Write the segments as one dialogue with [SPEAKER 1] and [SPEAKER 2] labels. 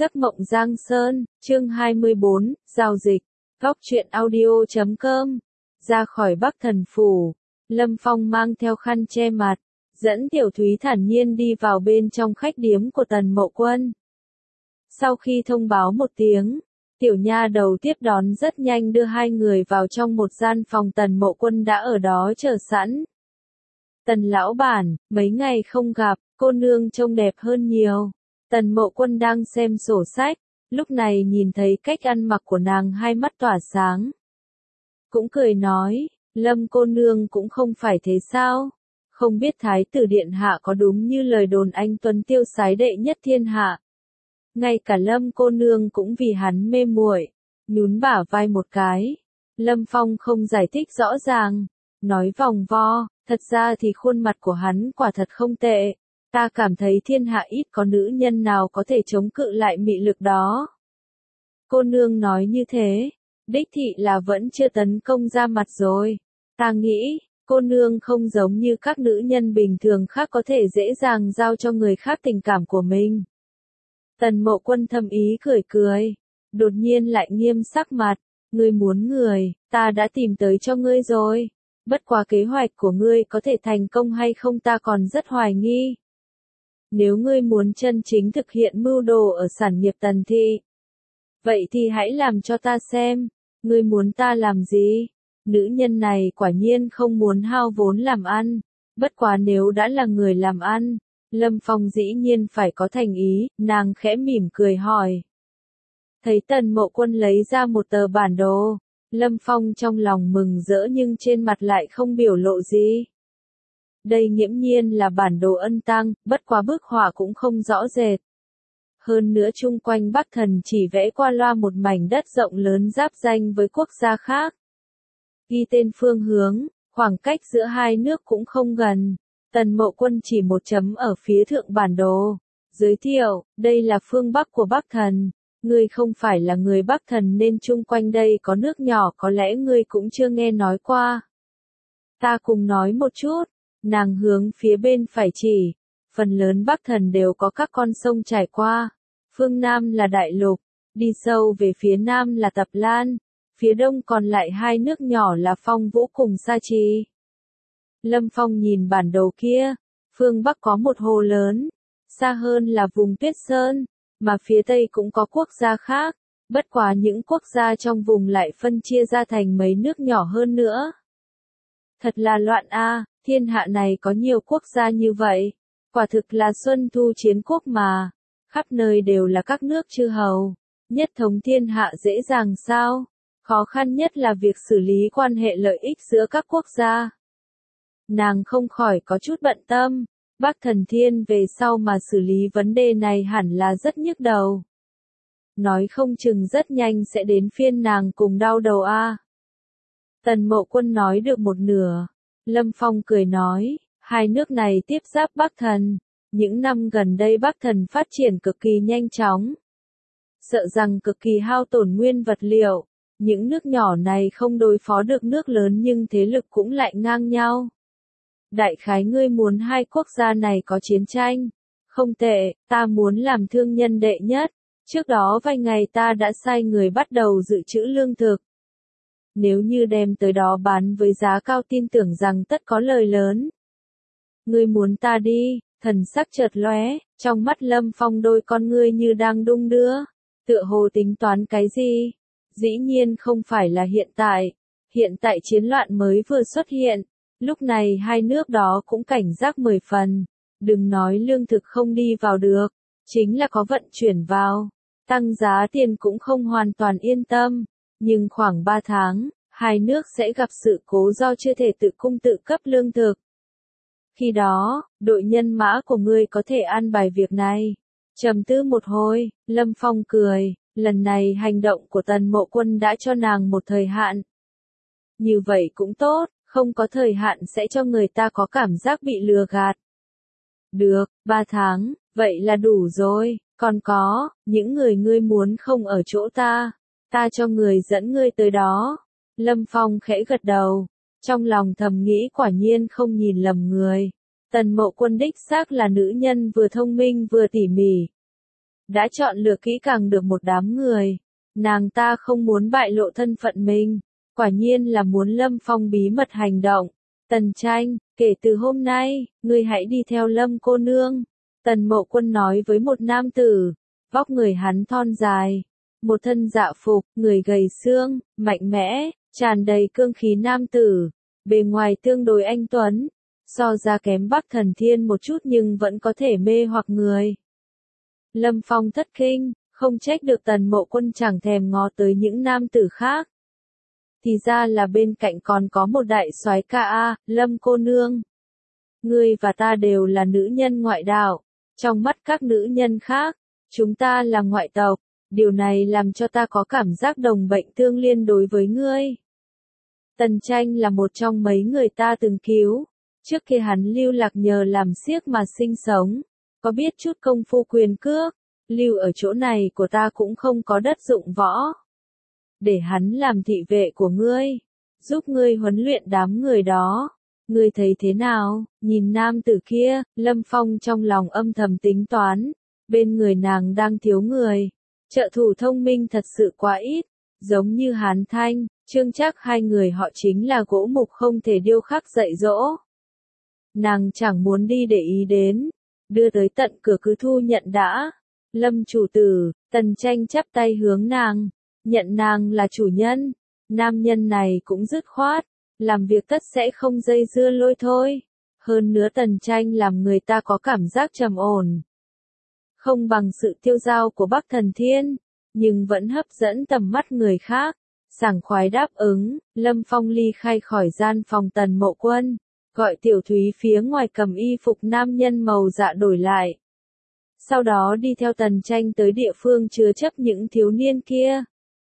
[SPEAKER 1] Giấc mộng Giang Sơn, chương 24, giao dịch, góc truyện audio.com. Ra khỏi Bắc Thần Phủ, Lâm Phong mang theo khăn che mặt, dẫn Tiểu Thúy thản nhiên đi vào bên trong khách điếm của Tần Mộ Quân. Sau khi thông báo một tiếng, tiểu nha đầu tiếp đón rất nhanh đưa hai người vào trong một gian phòng Tần Mộ Quân đã ở đó chờ sẵn. Tần lão bản, mấy ngày không gặp, cô nương trông đẹp hơn nhiều. Tần Mộ Quân đang xem sổ sách, lúc này nhìn thấy cách ăn mặc của nàng hai mắt tỏa sáng. Cũng cười nói, Lâm cô nương cũng không phải thế sao? Không biết Thái tử Điện Hạ có đúng như lời đồn anh Tuấn tiêu sái đệ nhất thiên hạ. Ngay cả Lâm cô nương cũng vì hắn mê muội, nhún bả vai một cái. Lâm Phong không giải thích rõ ràng, nói vòng vo, thật ra thì khuôn mặt của hắn quả thật không tệ. Ta cảm thấy thiên hạ ít có nữ nhân nào có thể chống cự lại mị lực đó. Cô nương nói như thế, đích thị là vẫn chưa tấn công ra mặt rồi. Ta nghĩ, cô nương không giống như các nữ nhân bình thường khác có thể dễ dàng giao cho người khác tình cảm của mình. Tần Mộ Quân thầm ý cười cười, đột nhiên lại nghiêm sắc mặt, ngươi muốn người, ta đã tìm tới cho ngươi rồi. Bất quá kế hoạch của ngươi có thể thành công hay không ta còn rất hoài nghi. Nếu ngươi muốn chân chính thực hiện mưu đồ ở sản nghiệp Tần thị, vậy thì hãy làm cho ta xem, ngươi muốn ta làm gì? Nữ nhân này quả nhiên không muốn hao vốn làm ăn, bất quá nếu đã là người làm ăn, Lâm Phong dĩ nhiên phải có thành ý, nàng khẽ mỉm cười hỏi. Thấy Tần Mộ Quân lấy ra một tờ bản đồ, Lâm Phong trong lòng mừng rỡ nhưng trên mặt lại không biểu lộ gì. Đây nghiễm nhiên là bản đồ ân tăng, bất quá bức họa cũng không rõ rệt. Hơn nữa chung quanh Bắc Thần chỉ vẽ qua loa một mảnh đất rộng lớn giáp ranh với quốc gia khác. Ghi tên phương hướng, khoảng cách giữa hai nước cũng không gần. Tần Mộ Quân chỉ một chấm ở phía thượng bản đồ. Giới thiệu, đây là phương Bắc của Bắc Thần. Ngươi không phải là người Bắc Thần nên chung quanh đây có nước nhỏ có lẽ ngươi cũng chưa nghe nói qua. Ta cùng nói một chút. Nàng hướng phía bên phải chỉ, phần lớn Bắc Thần đều có các con sông trải qua, phương Nam là Đại Lục, đi sâu về phía Nam là Tập Lan, phía Đông còn lại hai nước nhỏ là Phong Vũ cùng Sa Trì. Lâm Phong nhìn bản đồ kia, phương Bắc có một hồ lớn, xa hơn là vùng Tuyết Sơn, mà phía Tây cũng có quốc gia khác, bất quá những quốc gia trong vùng lại phân chia ra thành mấy nước nhỏ hơn nữa. Thật là loạn a. Thiên hạ này có nhiều quốc gia như vậy, quả thực là xuân thu chiến quốc mà, khắp nơi đều là các nước chư hầu, nhất thống thiên hạ dễ dàng sao, khó khăn nhất là việc xử lý quan hệ lợi ích giữa các quốc gia. Nàng không khỏi có chút bận tâm, Bắc Thần Thiên về sau mà xử lý vấn đề này hẳn là rất nhức đầu. Nói không chừng rất nhanh sẽ đến phiên nàng cùng đau đầu a. Tần Mộ Quân nói được một nửa. Lâm Phong cười nói, hai nước này tiếp giáp Bắc Thần, những năm gần đây Bắc Thần phát triển cực kỳ nhanh chóng. Sợ rằng cực kỳ hao tổn nguyên vật liệu, những nước nhỏ này không đối phó được nước lớn nhưng thế lực cũng lại ngang nhau. Đại khái ngươi muốn hai quốc gia này có chiến tranh, không tệ, ta muốn làm thương nhân đệ nhất, trước đó vài ngày ta đã sai người bắt đầu dự trữ lương thực. Nếu như đem tới đó bán với giá cao tin tưởng rằng tất có lời lớn. Ngươi muốn ta đi, thần sắc chợt lóe, trong mắt Lâm Phong đôi con ngươi như đang đung đưa, tựa hồ tính toán cái gì? Dĩ nhiên không phải là hiện tại chiến loạn mới vừa xuất hiện, lúc này hai nước đó cũng cảnh giác 10 phần, đừng nói lương thực không đi vào được, chính là có vận chuyển vào, tăng giá tiền cũng không hoàn toàn yên tâm. Nhưng khoảng 3 tháng, hai nước sẽ gặp sự cố do chưa thể tự cung tự cấp lương thực. Khi đó, đội nhân mã của ngươi có thể an bài việc này. Trầm tư một hồi, Lâm Phong cười, lần này hành động của Tần Mộ Quân đã cho nàng một thời hạn. Như vậy cũng tốt, không có thời hạn sẽ cho người ta có cảm giác bị lừa gạt. Được, 3 tháng, vậy là đủ rồi, còn có, những người ngươi muốn không ở chỗ ta. Ta cho người dẫn ngươi tới đó. Lâm Phong khẽ gật đầu. Trong lòng thầm nghĩ quả nhiên không nhìn lầm người. Tần Mộ Quân đích xác là nữ nhân vừa thông minh vừa tỉ mỉ. đã chọn lựa kỹ càng được một đám người. Nàng ta không muốn bại lộ thân phận mình, quả nhiên là muốn Lâm Phong bí mật hành động. Tần Tranh, kể từ hôm nay, ngươi hãy đi theo Lâm cô nương. Tần Mộ Quân nói với một nam tử, vóc người hắn thon dài, một thân dạ phục, người gầy xương, mạnh mẽ, tràn đầy cương khí nam tử, bề ngoài tương đối anh tuấn, so ra kém Bắc Thần Thiên một chút nhưng vẫn có thể mê hoặc người. Lâm Phong thất kinh, không trách được Tần Mộ Quân chẳng thèm ngó tới những nam tử khác. Thì ra là bên cạnh còn có một đại soái ca a, Lâm cô nương. Ngươi và ta đều là nữ nhân ngoại đạo, trong mắt các nữ nhân khác, chúng ta là ngoại tộc, điều này làm cho ta có cảm giác đồng bệnh tương liên đối với ngươi. Tần Tranh là một trong mấy người ta từng cứu, trước kia hắn lưu lạc nhờ làm xiếc mà sinh sống, có biết chút công phu quyền cước, lưu ở chỗ này của ta cũng không có đất dụng võ. Để hắn làm thị vệ của ngươi, giúp ngươi huấn luyện đám người đó. Ngươi thấy thế nào? Nhìn nam tử kia, Lâm Phong trong lòng âm thầm tính toán, bên người nàng đang thiếu người. Trợ thủ thông minh thật sự quá ít, giống như Hàn Thanh, Trương Trác hai người họ chính là gỗ mục không thể điêu khắc dạy dỗ. Nàng chẳng muốn đi để ý đến, đưa tới tận cửa cứ thu nhận đã. Lâm chủ tử, Tần Tranh chắp tay hướng nàng, nhận nàng là chủ nhân. Nam nhân này cũng dứt khoát, làm việc tất sẽ không dây dưa lôi thôi. Hơn nữa Tần Tranh làm người ta có cảm giác trầm ổn. Không bằng sự tiêu dao của Bắc Thần Thiên, nhưng vẫn hấp dẫn tầm mắt người khác. Sảng khoái đáp ứng, Lâm Phong ly khai khỏi gian phòng Tần Mộ Quân, gọi Tiểu Thúy phía ngoài cầm y phục nam nhân màu dạ đổi lại. Sau đó đi theo Tần Tranh tới địa phương chứa chấp những thiếu niên kia.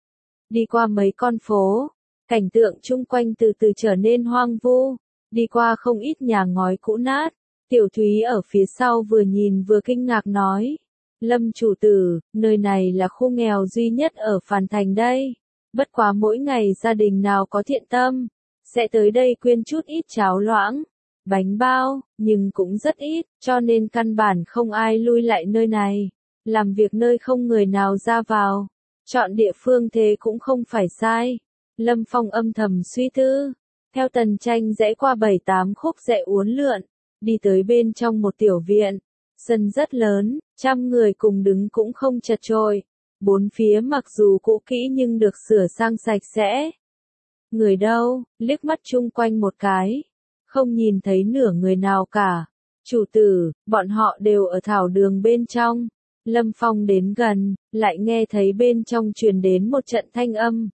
[SPEAKER 1] Đi qua mấy con phố, cảnh tượng chung quanh từ từ trở nên hoang vu, đi qua không ít nhà ngói cũ nát. Tiểu Thúy ở phía sau vừa nhìn vừa kinh ngạc nói, Lâm chủ tử, nơi này là khu nghèo duy nhất ở Phàn Thành đây. Bất quá mỗi ngày gia đình nào có thiện tâm, sẽ tới đây quyên chút ít cháo loãng, bánh bao, nhưng cũng rất ít, cho nên căn bản không ai lui lại nơi này. Làm việc nơi không người nào ra vào, chọn địa phương thế cũng không phải sai. Lâm Phong âm thầm suy tư, theo Tần Tranh rẽ qua 7-8 khúc rẽ uốn lượn, đi tới bên trong một tiểu viện. Sân rất lớn, 100 người cùng đứng cũng không chật chội. Bốn phía mặc dù cũ kỹ nhưng được sửa sang sạch sẽ. Người đâu, liếc mắt chung quanh một cái, không nhìn thấy nửa người nào cả. Chủ tử, bọn họ đều ở thảo đường bên trong. Lâm Phong đến gần, lại nghe thấy bên trong truyền đến một trận thanh âm.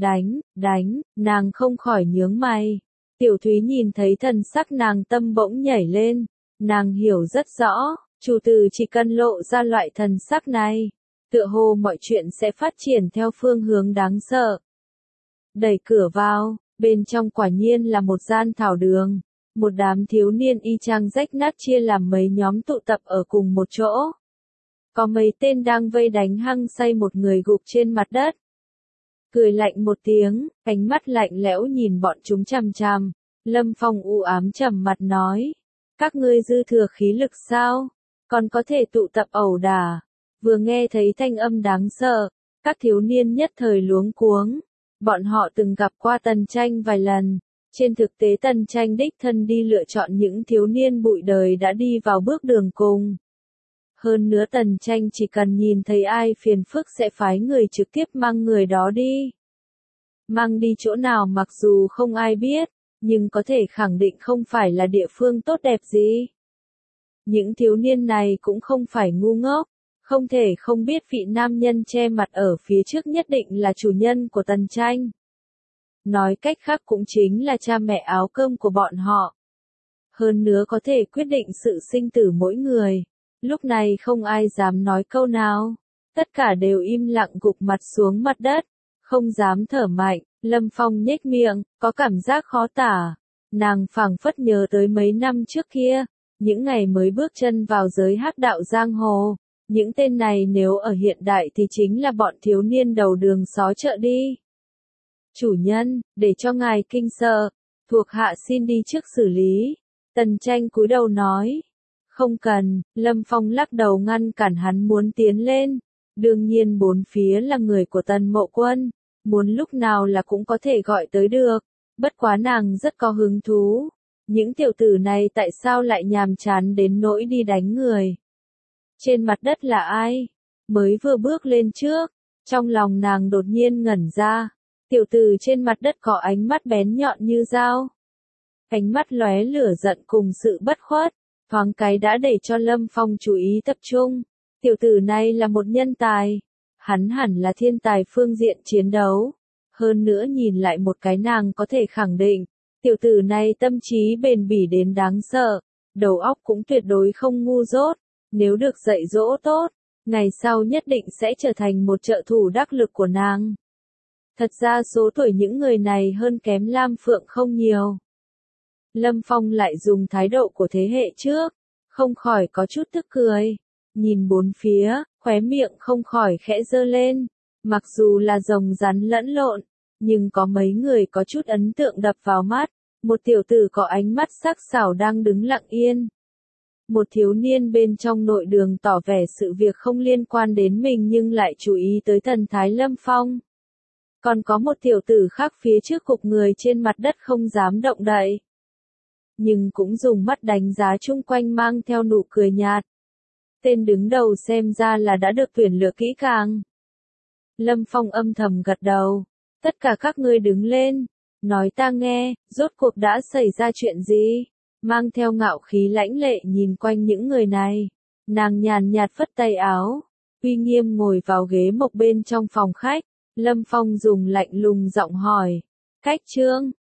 [SPEAKER 1] Đánh, nàng không khỏi nhướng mày. Tiểu Thúy nhìn thấy thần sắc nàng tâm bỗng nhảy lên. Nàng hiểu rất rõ, chủ tử chỉ cần lộ ra loại thần sắc này, tựa hồ mọi chuyện sẽ phát triển theo phương hướng đáng sợ. Đẩy cửa vào, bên trong quả nhiên là một gian thảo đường. Một đám thiếu niên y chang rách nát chia làm mấy nhóm tụ tập ở cùng một chỗ. Có mấy tên đang vây đánh hăng say một người gục trên mặt đất. Cười lạnh một tiếng, ánh mắt lạnh lẽo nhìn bọn chúng chằm chằm. Lâm Phong u ám trầm mặt nói, các ngươi dư thừa khí lực sao, còn có thể tụ tập ẩu đả. Vừa nghe thấy thanh âm đáng sợ, các thiếu niên nhất thời luống cuống. Bọn họ từng gặp qua Tần Tranh vài lần. Trên thực tế Tần Tranh đích thân đi lựa chọn những thiếu niên bụi đời đã đi vào bước đường cùng. Hơn nữa Tần Tranh chỉ cần nhìn thấy ai phiền phức sẽ phái người trực tiếp mang người đó đi. Mang đi chỗ nào mặc dù không ai biết, nhưng có thể khẳng định không phải là địa phương tốt đẹp gì. Những thiếu niên này cũng không phải ngu ngốc, không thể không biết vị nam nhân che mặt ở phía trước nhất định là chủ nhân của Tần Tranh. Nói cách khác cũng chính là cha mẹ áo cơm của bọn họ. Hơn nữa có thể quyết định sự sinh tử mỗi người. Lúc này không ai dám nói câu nào. Tất cả đều im lặng gục mặt xuống mặt đất. Không dám thở mạnh. Lâm Phong nhếch miệng, có cảm giác khó tả. Nàng phảng phất nhớ tới mấy năm trước kia. Những ngày mới bước chân vào giới hắc đạo giang hồ. Những tên này nếu ở hiện đại thì chính là bọn thiếu niên đầu đường xó chợ đi. Chủ nhân, để cho ngài kinh sợ, thuộc hạ xin đi trước xử lý. Tần Tranh cúi đầu nói. Không cần, Lâm Phong lắc đầu ngăn cản hắn muốn tiến lên. Đương nhiên bốn phía là người của Tần Mộ Quân, muốn lúc nào là cũng có thể gọi tới được, bất quá nàng rất có hứng thú. Những tiểu tử này tại sao lại nhàm chán đến nỗi đi đánh người? Trên mặt đất là ai? Mới vừa bước lên trước, trong lòng nàng đột nhiên ngẩn ra. Tiểu tử trên mặt đất có ánh mắt bén nhọn như dao. Ánh mắt lóe lửa giận cùng sự bất khuất, thoáng cái đã để cho Lâm Phong chú ý tập trung. Tiểu tử này là một nhân tài. Hắn hẳn là thiên tài phương diện chiến đấu. Hơn nữa nhìn lại một cái nàng có thể khẳng định. Tiểu tử này tâm trí bền bỉ đến đáng sợ. Đầu óc cũng tuyệt đối không ngu dốt. Nếu được dạy dỗ tốt, ngày sau nhất định sẽ trở thành một trợ thủ đắc lực của nàng. Thật ra số tuổi những người này hơn kém Lam Phượng không nhiều. Lâm Phong lại dùng thái độ của thế hệ trước, không khỏi có chút tức cười. Nhìn bốn phía, khóe miệng không khỏi khẽ giơ lên. Mặc dù là rồng rắn lẫn lộn, nhưng có mấy người có chút ấn tượng đập vào mắt. Một tiểu tử có ánh mắt sắc sảo đang đứng lặng yên. Một thiếu niên bên trong nội đường tỏ vẻ sự việc không liên quan đến mình nhưng lại chú ý tới thần thái Lâm Phong. Còn có một tiểu tử khác phía trước cục người trên mặt đất không dám động đậy. Nhưng cũng dùng mắt đánh giá chung quanh mang theo nụ cười nhạt. Tên đứng đầu xem ra là đã được tuyển lựa kỹ càng. Lâm Phong âm thầm gật đầu. Tất cả các ngươi đứng lên. Nói ta nghe, rốt cuộc đã xảy ra chuyện gì? Mang theo ngạo khí lãnh lệ nhìn quanh những người này. Nàng nhàn nhạt phất tay áo. Uy nghiêm ngồi vào ghế mộc bên trong phòng khách. Lâm Phong dùng lạnh lùng giọng hỏi. Cách Trương,